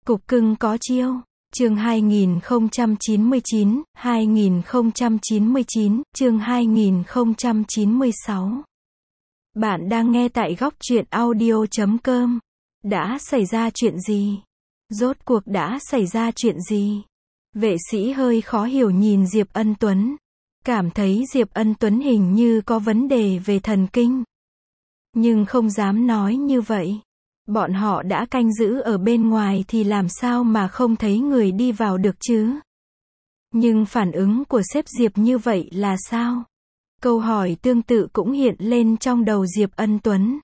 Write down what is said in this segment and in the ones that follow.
Cục cưng có chiêu. Chương 2099, 2099, chương 2096. Bạn đang nghe tại góc truyện audio.com. Đã xảy ra chuyện gì? Rốt cuộc đã xảy ra chuyện gì? Vệ sĩ hơi khó hiểu nhìn Diệp Ân Tuấn. Cảm thấy Diệp Ân Tuấn hình như có vấn đề về thần kinh. Nhưng không dám nói như vậy. Bọn họ đã canh giữ ở bên ngoài thì làm sao mà không thấy người đi vào được chứ? Nhưng phản ứng của sếp Diệp như vậy là sao? Câu hỏi tương tự cũng hiện lên trong đầu Diệp Ân Tuấn.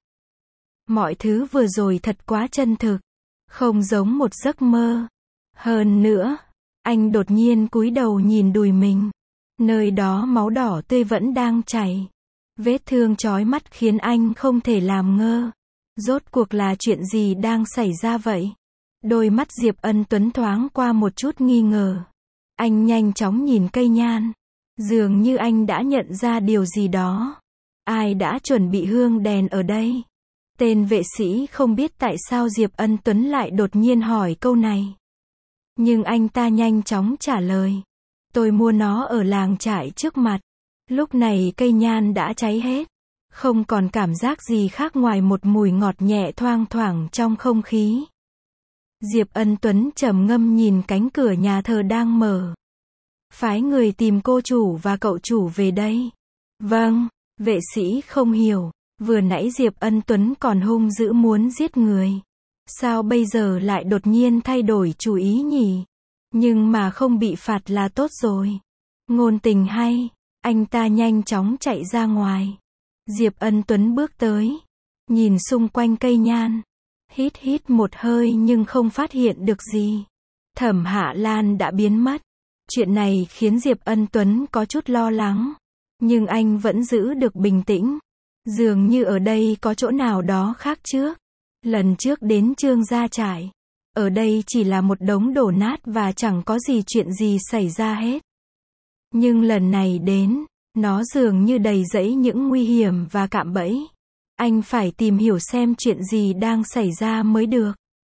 Mọi thứ vừa rồi thật quá chân thực, không giống một giấc mơ. Hơn nữa, anh đột nhiên cúi đầu nhìn đùi mình. Nơi đó máu đỏ tươi vẫn đang chảy. Vết thương chói mắt khiến anh không thể làm ngơ. Rốt cuộc là chuyện gì đang xảy ra vậy? Đôi mắt Diệp Ân Tuấn thoáng qua một chút nghi ngờ. Anh nhanh chóng nhìn cây nhan. Dường như anh đã nhận ra điều gì đó. Ai đã chuẩn bị hương đèn ở đây? Tên vệ sĩ không biết tại sao Diệp Ân Tuấn lại đột nhiên hỏi câu này. Nhưng anh ta nhanh chóng trả lời. Tôi mua nó ở làng trại trước mặt. Lúc này cây nhan đã cháy hết. Không còn cảm giác gì khác ngoài một mùi ngọt nhẹ thoang thoảng trong không khí. Diệp Ân Tuấn trầm ngâm nhìn cánh cửa nhà thờ đang mở. Phái người tìm cô chủ và cậu chủ về đây. Vâng, vệ sĩ không hiểu. Vừa nãy Diệp Ân Tuấn còn hung dữ muốn giết người. Sao bây giờ lại đột nhiên thay đổi chủ ý nhỉ? Nhưng mà không bị phạt là tốt rồi. Ngôn tình hay. Anh ta nhanh chóng chạy ra ngoài. Diệp Ân Tuấn bước tới. Nhìn xung quanh cây nhan. Hít hít một hơi nhưng không phát hiện được gì. Thẩm Hạ Lan đã biến mất. Chuyện này khiến Diệp Ân Tuấn có chút lo lắng. Nhưng anh vẫn giữ được bình tĩnh. Dường như ở đây có chỗ nào đó khác trước. Lần trước đến Trương Gia Trại. Ở đây chỉ là một đống đổ nát và chẳng có gì chuyện gì xảy ra hết. Nhưng lần này đến, nó dường như đầy rẫy những nguy hiểm và cạm bẫy. Anh phải tìm hiểu xem chuyện gì đang xảy ra mới được.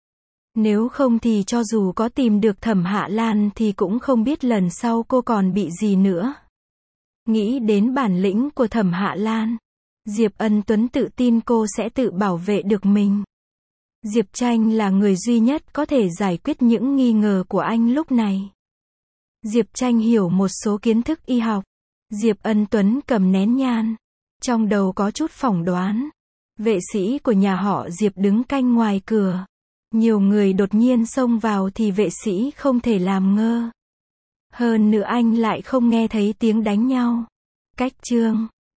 Nếu không thì cho dù có tìm được Thẩm Hạ Lan thì cũng không biết lần sau cô còn bị gì nữa. Nghĩ đến bản lĩnh của Thẩm Hạ Lan, Diệp Ân Tuấn tự tin cô sẽ tự bảo vệ được mình. Diệp Tranh là người duy nhất có thể giải quyết những nghi ngờ của anh lúc này. Diệp Tranh hiểu một số kiến thức y học. Diệp Ân Tuấn cầm nén nhang. Trong đầu có chút phỏng đoán. Vệ sĩ của nhà họ Diệp đứng canh ngoài cửa. Nhiều người đột nhiên xông vào thì vệ sĩ không thể làm ngơ. Hơn nữa anh lại không nghe thấy tiếng đánh nhau. Cách chương